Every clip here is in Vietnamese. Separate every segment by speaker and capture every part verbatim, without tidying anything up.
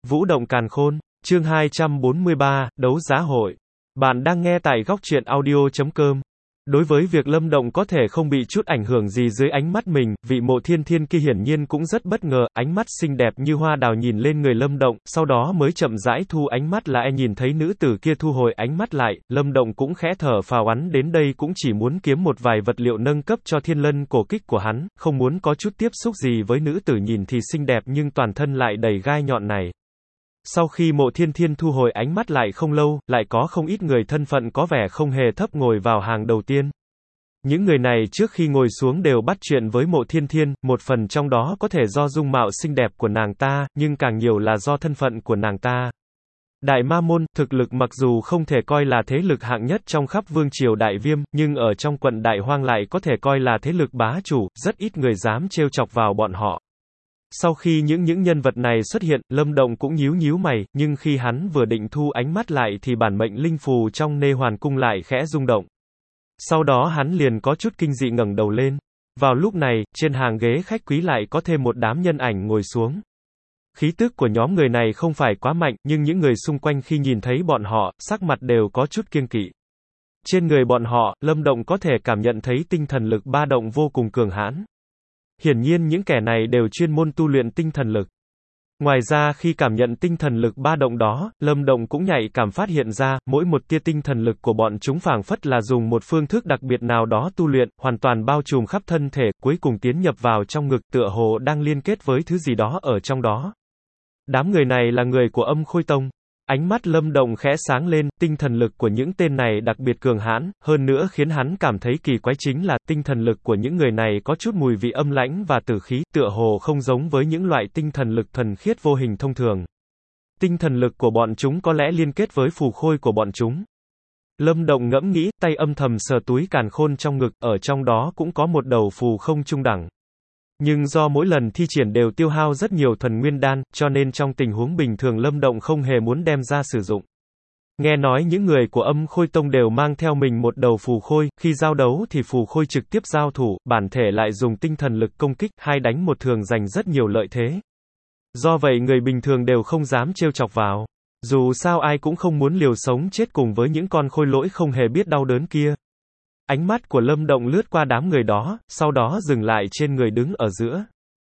Speaker 1: Vũ động càn khôn, chương hai trăm bốn mươi ba, đấu giá hội. Bạn đang nghe tại góc truyện audio chấm com. Đối với việc Lâm Động có thể không bị chút ảnh hưởng gì dưới ánh mắt mình, vị Mộ Thiên Thiên kia hiển nhiên cũng rất bất ngờ, ánh mắt xinh đẹp như hoa đào nhìn lên người Lâm Động, sau đó mới chậm rãi thu ánh mắt lại. Nhìn thấy nữ tử kia thu hồi ánh mắt lại, Lâm Động cũng khẽ thở phào, hắn đến đây cũng chỉ muốn kiếm một vài vật liệu nâng cấp cho thiên lân cổ kích của hắn, không muốn có chút tiếp xúc gì với nữ tử nhìn thì xinh đẹp nhưng toàn thân lại đầy gai nhọn này. Sau khi Mộ Thiên Thiên thu hồi ánh mắt lại không lâu, lại có không ít người thân phận có vẻ không hề thấp ngồi vào hàng đầu tiên. Những người này trước khi ngồi xuống đều bắt chuyện với Mộ Thiên Thiên, một phần trong đó có thể do dung mạo xinh đẹp của nàng ta, nhưng càng nhiều là do thân phận của nàng ta. Đại Ma Môn, thực lực mặc dù không thể coi là thế lực hạng nhất trong khắp vương triều Đại Viêm, nhưng ở trong quận Đại Hoang lại có thể coi là thế lực bá chủ, rất ít người dám trêu chọc vào bọn họ. Sau khi những những nhân vật này xuất hiện, Lâm Động cũng nhíu nhíu mày, nhưng khi hắn vừa định thu ánh mắt lại thì bản mệnh linh phù trong Nê Hoàn Cung lại khẽ rung động. Sau đó hắn liền có chút kinh dị ngẩng đầu lên. Vào lúc này, trên hàng ghế khách quý lại có thêm một đám nhân ảnh ngồi xuống. Khí tức của nhóm người này không phải quá mạnh, nhưng những người xung quanh khi nhìn thấy bọn họ, sắc mặt đều có chút kiêng kỵ. Trên người bọn họ, Lâm Động có thể cảm nhận thấy tinh thần lực ba động vô cùng cường hãn. Hiển nhiên những kẻ này đều chuyên môn tu luyện tinh thần lực. Ngoài ra khi cảm nhận tinh thần lực ba động đó, Lâm Động cũng nhạy cảm phát hiện ra, mỗi một tia tinh thần lực của bọn chúng phảng phất là dùng một phương thức đặc biệt nào đó tu luyện, hoàn toàn bao trùm khắp thân thể, cuối cùng tiến nhập vào trong ngực, tựa hồ đang liên kết với thứ gì đó ở trong đó. Đám người này là người của Âm Khôi Tông. Ánh mắt Lâm Động khẽ sáng lên, tinh thần lực của những tên này đặc biệt cường hãn, hơn nữa khiến hắn cảm thấy kỳ quái chính là, tinh thần lực của những người này có chút mùi vị âm lãnh và tử khí, tựa hồ không giống với những loại tinh thần lực thuần khiết vô hình thông thường. Tinh thần lực của bọn chúng có lẽ liên kết với phù khôi của bọn chúng. Lâm Động ngẫm nghĩ, tay âm thầm sờ túi càn khôn trong ngực, ở trong đó cũng có một đầu phù không trung đẳng. Nhưng do mỗi lần thi triển đều tiêu hao rất nhiều thuần nguyên đan, cho nên trong tình huống bình thường Lâm Động không hề muốn đem ra sử dụng. Nghe nói những người của Âm Khôi Tông đều mang theo mình một đầu phù khôi, khi giao đấu thì phù khôi trực tiếp giao thủ, bản thể lại dùng tinh thần lực công kích, hai đánh một thường giành rất nhiều lợi thế. Do vậy người bình thường đều không dám trêu chọc vào. Dù sao ai cũng không muốn liều sống chết cùng với những con khôi lỗi không hề biết đau đớn kia. Ánh mắt của Lâm Động lướt qua đám người đó, sau đó dừng lại trên người đứng ở giữa.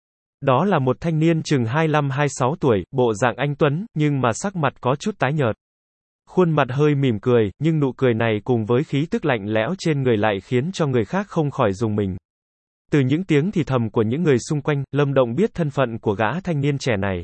Speaker 1: Đó là một thanh niên chừng hai mươi lăm hai mươi sáu tuổi, bộ dạng anh tuấn, nhưng mà sắc mặt có chút tái nhợt. Khuôn mặt hơi mỉm cười, nhưng nụ cười này cùng với khí tức lạnh lẽo trên người lại khiến cho người khác không khỏi rùng mình. Từ những tiếng thì thầm của những người xung quanh, Lâm Động biết thân phận của gã thanh niên trẻ này.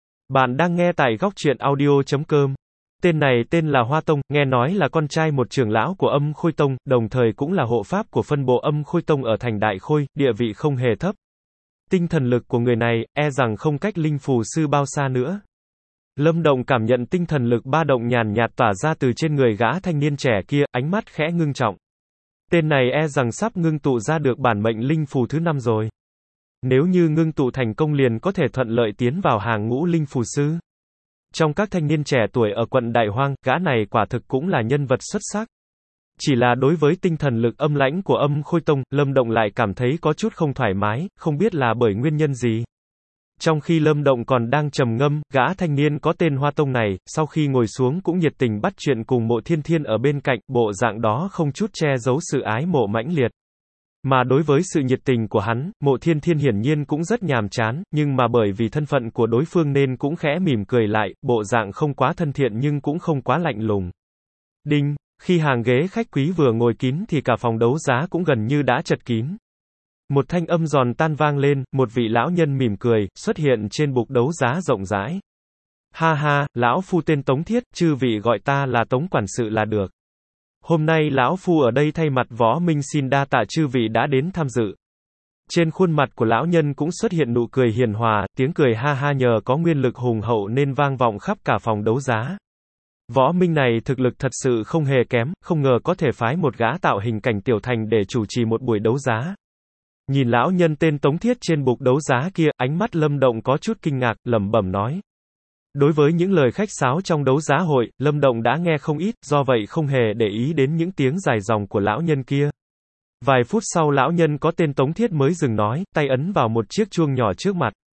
Speaker 1: Bạn đang nghe tại góc truyện audio chấm com. Tên này tên là Hoa Tông, nghe nói là con trai một trưởng lão của Âm Khôi Tông, đồng thời cũng là hộ pháp của phân bộ Âm Khôi Tông ở thành Đại Khôi, địa vị không hề thấp. Tinh thần lực của người này, e rằng không cách linh phù sư bao xa nữa. Lâm Động cảm nhận tinh thần lực ba động nhàn nhạt tỏa ra từ trên người gã thanh niên trẻ kia, ánh mắt khẽ ngưng trọng. Tên này e rằng sắp ngưng tụ ra được bản mệnh linh phù thứ năm rồi. Nếu như ngưng tụ thành công liền có thể thuận lợi tiến vào hàng ngũ linh phù sư. Trong các thanh niên trẻ tuổi ở quận Đại Hoang, gã này quả thực cũng là nhân vật xuất sắc. Chỉ là đối với tinh thần lực âm lãnh của Âm Khôi Tông, Lâm Động lại cảm thấy có chút không thoải mái, không biết là bởi nguyên nhân gì. Trong khi Lâm Động còn đang trầm ngâm, gã thanh niên có tên Hoa Tông này, sau khi ngồi xuống cũng nhiệt tình bắt chuyện cùng Mộ Thiên Thiên ở bên cạnh, bộ dạng đó không chút che giấu sự ái mộ mãnh liệt. Mà đối với sự nhiệt tình của hắn, Mộ Thiên Thiên hiển nhiên cũng rất nhàm chán, nhưng mà bởi vì thân phận của đối phương nên cũng khẽ mỉm cười lại, bộ dạng không quá thân thiện nhưng cũng không quá lạnh lùng. Đinh, khi hàng ghế khách quý vừa ngồi kín thì cả phòng đấu giá cũng gần như đã chật kín. Một thanh âm giòn tan vang lên, một vị lão nhân mỉm cười, xuất hiện trên bục đấu giá rộng rãi. Ha ha, lão phu tên Tống Thiết, chư vị gọi ta là Tống quản sự là được. Hôm nay lão phu ở đây thay mặt Võ Minh xin đa tạ chư vị đã đến tham dự. Trên khuôn mặt của lão nhân cũng xuất hiện nụ cười hiền hòa, tiếng cười ha ha nhờ có nguyên lực hùng hậu nên vang vọng khắp cả phòng đấu giá. Võ Minh này thực lực thật sự không hề kém, không ngờ có thể phái một gã tạo hình cảnh tiểu thành để chủ trì một buổi đấu giá. Nhìn lão nhân tên Tống Thiết trên bục đấu giá kia, ánh mắt Lâm Động có chút kinh ngạc, lẩm bẩm nói. Đối với những lời khách sáo trong đấu giá hội, Lâm Động đã nghe không ít, do vậy không hề để ý đến những tiếng dài dòng của lão nhân kia. Vài phút sau lão nhân có tên Tống Thiết mới dừng nói, tay ấn vào một chiếc chuông nhỏ trước mặt.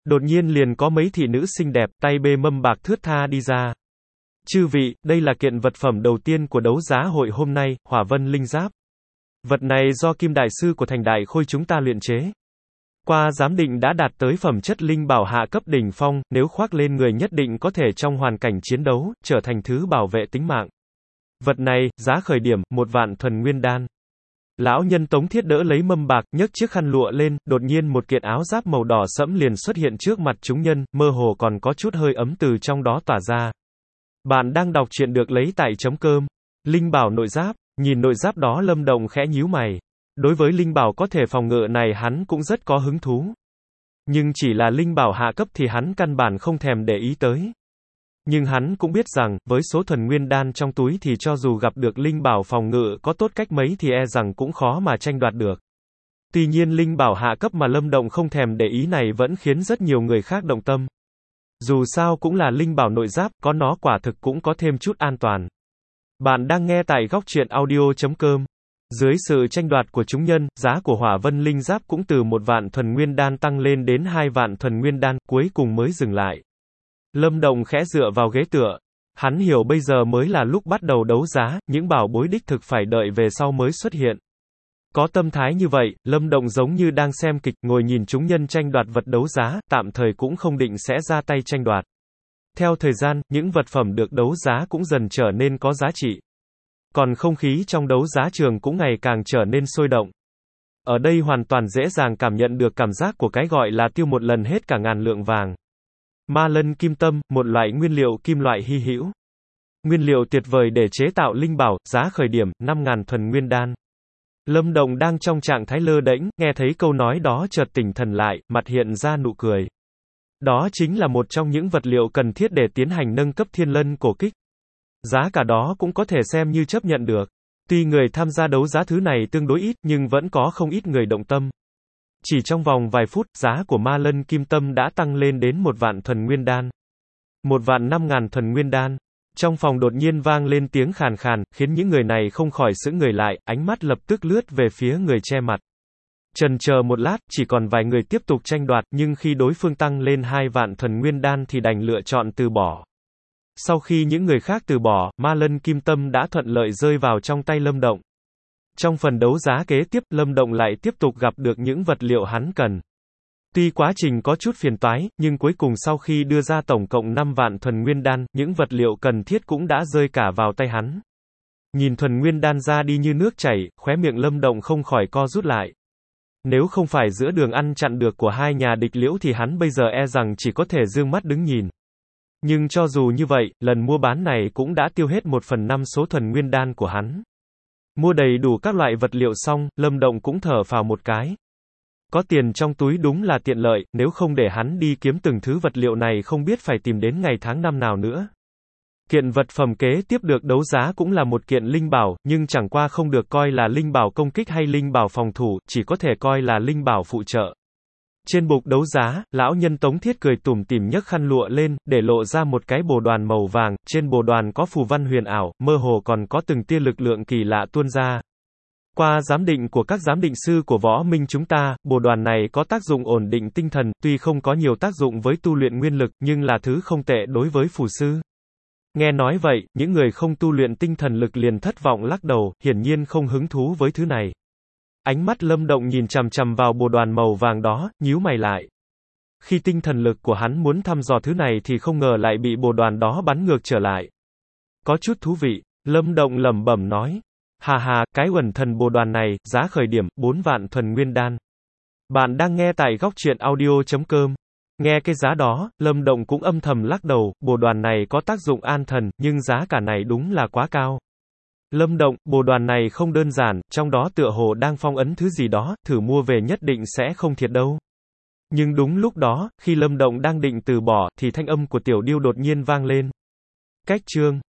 Speaker 1: Đột nhiên liền có mấy thị nữ xinh đẹp, tay bê mâm bạc thướt tha đi ra. Chư vị, đây là kiện vật phẩm đầu tiên của đấu giá hội hôm nay, Hỏa Vân Linh Giáp. Vật này do Kim Đại Sư của Thành Đại Khôi chúng ta luyện chế. Qua giám định đã đạt tới phẩm chất linh bảo hạ cấp đỉnh phong, nếu khoác lên người nhất định có thể trong hoàn cảnh chiến đấu, trở thành thứ bảo vệ tính mạng. Vật này, giá khởi điểm, một vạn thuần nguyên đan. Lão nhân Tống Thiết đỡ lấy mâm bạc, nhấc chiếc khăn lụa lên, đột nhiên một kiện áo giáp màu đỏ sẫm liền xuất hiện trước mặt chúng nhân, mơ hồ còn có chút hơi ấm từ trong đó tỏa ra. Bạn đang đọc truyện được lấy tại chấm cơm. Linh bảo nội giáp, nhìn nội giáp đó Lâm Động khẽ nhíu mày. Đối với linh bảo có thể phòng ngự này hắn cũng rất có hứng thú. Nhưng chỉ là linh bảo hạ cấp thì hắn căn bản không thèm để ý tới. Nhưng hắn cũng biết rằng, với số thuần nguyên đan trong túi thì cho dù gặp được linh bảo phòng ngự có tốt cách mấy thì e rằng cũng khó mà tranh đoạt được. Tuy nhiên linh bảo hạ cấp mà Lâm Động không thèm để ý này vẫn khiến rất nhiều người khác động tâm. Dù sao cũng là linh bảo nội giáp, có nó quả thực cũng có thêm chút an toàn. Bạn đang nghe tại góc truyện audio chấm com. Dưới sự tranh đoạt của chúng nhân, giá của Hỏa Vân Linh Giáp cũng từ một vạn thuần nguyên đan tăng lên đến hai vạn thuần nguyên đan, cuối cùng mới dừng lại. Lâm Động khẽ dựa vào ghế tựa. Hắn hiểu bây giờ mới là lúc bắt đầu đấu giá, những bảo bối đích thực phải đợi về sau mới xuất hiện. Có tâm thái như vậy, Lâm Động giống như đang xem kịch, ngồi nhìn chúng nhân tranh đoạt vật đấu giá, tạm thời cũng không định sẽ ra tay tranh đoạt. Theo thời gian, những vật phẩm được đấu giá cũng dần trở nên có giá trị. Còn không khí trong đấu giá trường cũng ngày càng trở nên sôi động. Ở đây hoàn toàn dễ dàng cảm nhận được cảm giác của cái gọi là tiêu một lần hết cả ngàn lượng vàng. Ma lân kim tâm, một loại nguyên liệu kim loại hy hữu. Nguyên liệu tuyệt vời để chế tạo linh bảo, giá khởi điểm, năm ngàn thuần nguyên đan. Lâm Động đang trong trạng thái lơ đễnh, nghe thấy câu nói đó chợt tỉnh thần lại, mặt hiện ra nụ cười. Đó chính là một trong những vật liệu cần thiết để tiến hành nâng cấp thiên lân cổ kích. Giá cả đó cũng có thể xem như chấp nhận được. Tuy người tham gia đấu giá thứ này tương đối ít, nhưng vẫn có không ít người động tâm. Chỉ trong vòng vài phút, giá của ma lân kim tâm đã tăng lên đến một vạn thuần nguyên đan. Một vạn năm ngàn thuần nguyên đan. Trong phòng đột nhiên vang lên tiếng khàn khàn, khiến những người này không khỏi sững người lại, ánh mắt lập tức lướt về phía người che mặt. Chần chờ một lát, chỉ còn vài người tiếp tục tranh đoạt, nhưng khi đối phương tăng lên hai vạn thuần nguyên đan thì đành lựa chọn từ bỏ. Sau khi những người khác từ bỏ, ma lân kim tâm đã thuận lợi rơi vào trong tay Lâm Động. Trong phần đấu giá kế tiếp, Lâm Động lại tiếp tục gặp được những vật liệu hắn cần. Tuy quá trình có chút phiền toái, nhưng cuối cùng sau khi đưa ra tổng cộng năm vạn thuần nguyên đan, những vật liệu cần thiết cũng đã rơi cả vào tay hắn. Nhìn thuần nguyên đan ra đi như nước chảy, khóe miệng Lâm Động không khỏi co rút lại. Nếu không phải giữa đường ăn chặn được của hai nhà địch liễu thì hắn bây giờ e rằng chỉ có thể dương mắt đứng nhìn. Nhưng cho dù như vậy, lần mua bán này cũng đã tiêu hết một phần năm số thuần nguyên đan của hắn. Mua đầy đủ các loại vật liệu xong, Lâm Động cũng thở phào một cái. Có tiền trong túi đúng là tiện lợi, nếu không để hắn đi kiếm từng thứ vật liệu này không biết phải tìm đến ngày tháng năm nào nữa. Kiện vật phẩm kế tiếp được đấu giá cũng là một kiện linh bảo, nhưng chẳng qua không được coi là linh bảo công kích hay linh bảo phòng thủ, chỉ có thể coi là linh bảo phụ trợ. Trên bục đấu giá, lão nhân Tống Thiết cười tủm tỉm nhấc khăn lụa lên, để lộ ra một cái bồ đoàn màu vàng, trên bồ đoàn có phù văn huyền ảo, mơ hồ còn có từng tia lực lượng kỳ lạ tuôn ra. Qua giám định của các giám định sư của võ minh chúng ta, bồ đoàn này có tác dụng ổn định tinh thần, tuy không có nhiều tác dụng với tu luyện nguyên lực, nhưng là thứ không tệ đối với phù sư. Nghe nói vậy, những người không tu luyện tinh thần lực liền thất vọng lắc đầu, hiển nhiên không hứng thú với thứ này. Ánh mắt Lâm Động nhìn chằm chằm vào bồ đoàn màu vàng đó, nhíu mày lại. Khi tinh thần lực của hắn muốn thăm dò thứ này thì không ngờ lại bị bồ đoàn đó bắn ngược trở lại. Có chút thú vị, Lâm Động lẩm bẩm nói. Hà hà, cái uẩn thần bồ đoàn này, giá khởi điểm, bốn vạn thuần nguyên đan. Bạn đang nghe tại góc truyện audio chấm com. Nghe cái giá đó, Lâm Động cũng âm thầm lắc đầu, bồ đoàn này có tác dụng an thần, nhưng giá cả này đúng là quá cao. Lâm Động, bồ đoàn này không đơn giản, trong đó tựa hồ đang phong ấn thứ gì đó, thử mua về nhất định sẽ không thiệt đâu. Nhưng đúng lúc đó, khi Lâm Động đang định từ bỏ, thì thanh âm của Tiểu Điêu đột nhiên vang lên. Cách chương